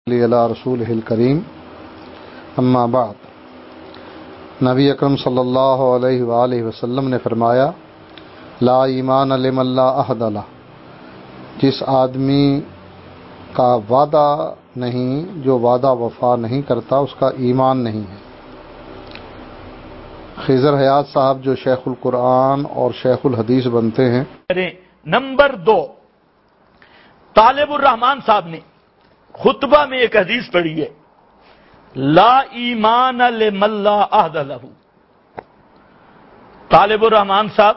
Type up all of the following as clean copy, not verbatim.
علی رسولہ الکریم اما بعد، نبی اکرم صلی اللہ علیہ وآلہ وسلم نے فرمایا، لا ایمان لمن لا عہد لہ، جس آدمی کا وعدہ نہیں، جو وعدہ وفا نہیں کرتا، اس کا ایمان نہیں ہے۔ خضر حیات صاحب جو شیخ القرآن اور شیخ الحدیث بنتے ہیں۔ نمبر 2، طالب الرحمان صاحب نے خطبہ میں ایک حدیث پڑھی ہے، لا ایمان لمن لا عہد لہ۔ طالب الرحمان صاحب،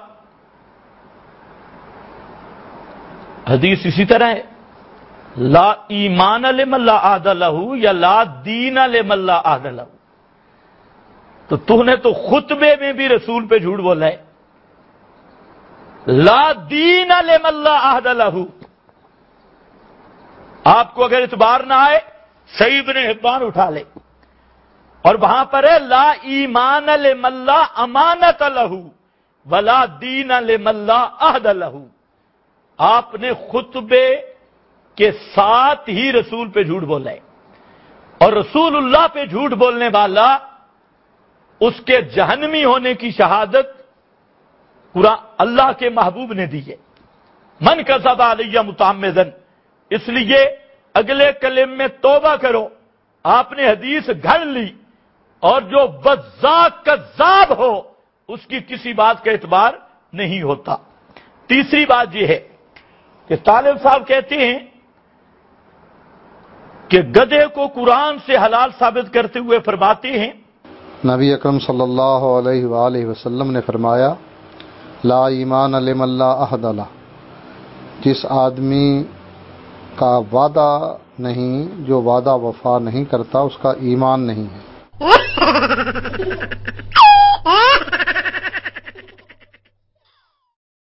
حدیث اسی طرح ہے، لا ایمان لمن لا عہد لہ یا لا دین لمن لا عہد لہ۔ تو نے تو خطبے میں بھی رسول پہ جھوٹ بولا ہے، لا دین لمن لا عہد لہ۔ آپ کو اگر اعتبار نہ آئے، صحیح ابن حبان اٹھا لے، اور وہاں پر ہے لا ایمان لمن لا امانت لہ ولا دین لمن لا عہد لہ۔ آپ نے خطبے کے ساتھ ہی رسول پہ جھوٹ بولا ہے، اور رسول اللہ پہ جھوٹ بولنے والا اس کے جہنمی ہونے کی شہادت قرآن اللہ کے محبوب نے دی ہے، من کذب علی متعمدا۔ اس لیے اگلے کلم میں توبہ کرو، آپ نے حدیث گھڑ لی، اور جو بذاق کذاب ہو اس کی کسی بات کا اعتبار نہیں ہوتا۔ تیسری بات یہ ہے کہ طالب صاحب کہتے ہیں کہ گدھے کو قرآن سے حلال ثابت کرتے ہوئے فرماتے ہیں، نبی اکرم صلی اللہ علیہ وآلہ وسلم نے فرمایا، لا ایمان لمن لا عہد لہ، جس آدمی کا وعدہ نہیں، جو وعدہ وفا نہیں کرتا، اس کا ایمان نہیں ہے۔